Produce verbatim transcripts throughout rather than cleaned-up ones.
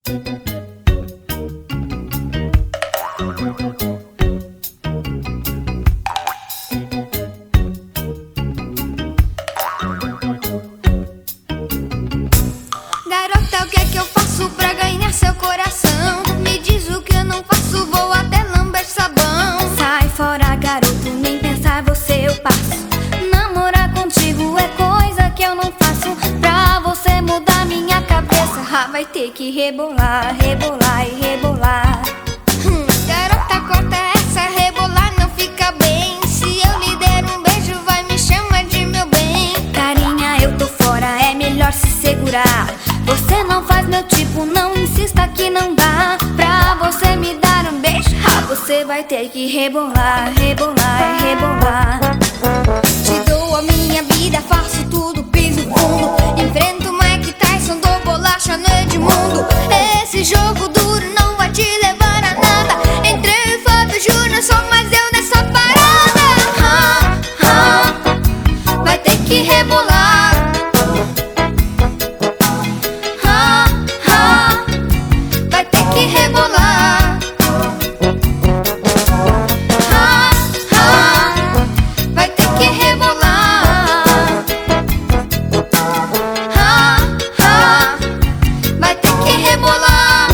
Garota, o que é que eu faço pra ganhar seu coração? Me diz o que eu não faço, vou até lamber sabão. Sai fora, garoto, nem pensar você eu passo. Namorar contigo é coisa que eu não faço. Pra você mudar minha cabeça, ah, vai ter que rebolar, rebolar e rebolar. hum, Garota, corta essa, rebolar não fica bem. Se eu lhe der um beijo, vai me chamar de meu bem. Carinha, eu tô fora, é melhor se segurar. Você não faz meu tipo, não insista que não dá. Pra você me dar um beijo, ah, você vai ter que rebolar, rebolar e rebolar. Te dou a minha vida, faço tudo, piso fundo. Enfrento Mike Tyson, dou bolacha no Edmundo. Esse jogo duro não vai te levar a nada. Entre eu e Fábio Júnior, só mais eu nessa parada. ah, ah, Vai ter que rebolar. ah, ah, Vai ter que rebolar. ah, ah, Vai ter que rebolar. ah, ah, Vai ter que rebolar.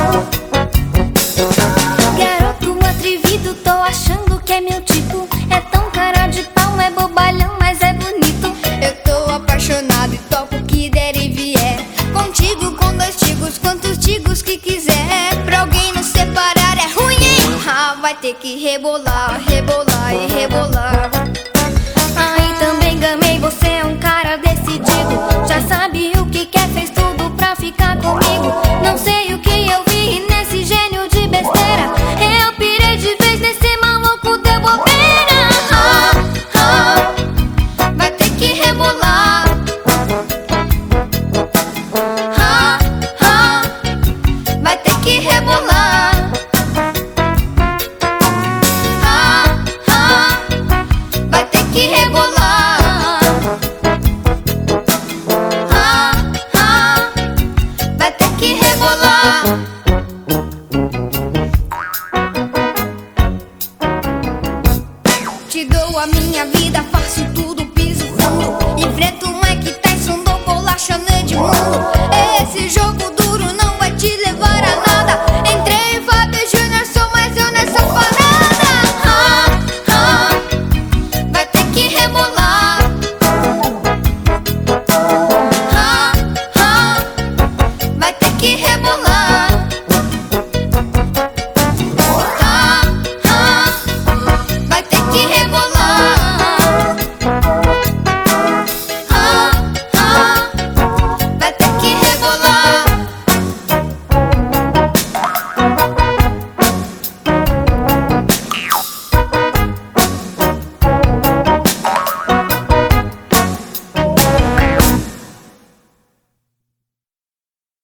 Garoto atrevido, tô achando que é meu tipo. É tão cara de pau, é bobalhão, mas é bonito. Eu tô apaixonado e topo o que der e vier. Contigo com dois tigos, quantos tigos que quiser. Pra alguém nos separar é ruim, hein? Ah, vai ter que rebolar, rebolar e rebolar. Aí também gamei, você é um cara decidido. Já sabe o que quer, fez tudo pra ficar comigo. Não sei o que eu vi nesse gênio de besteira. Eu pirei de vez nesse maluco, deu bobeira. ah, ah, Vai ter que rebolar. ah, ah, Vai ter que rebolar. ah, ah, Vai ter que rebolar. ah, ah, Vai ter que rebolar.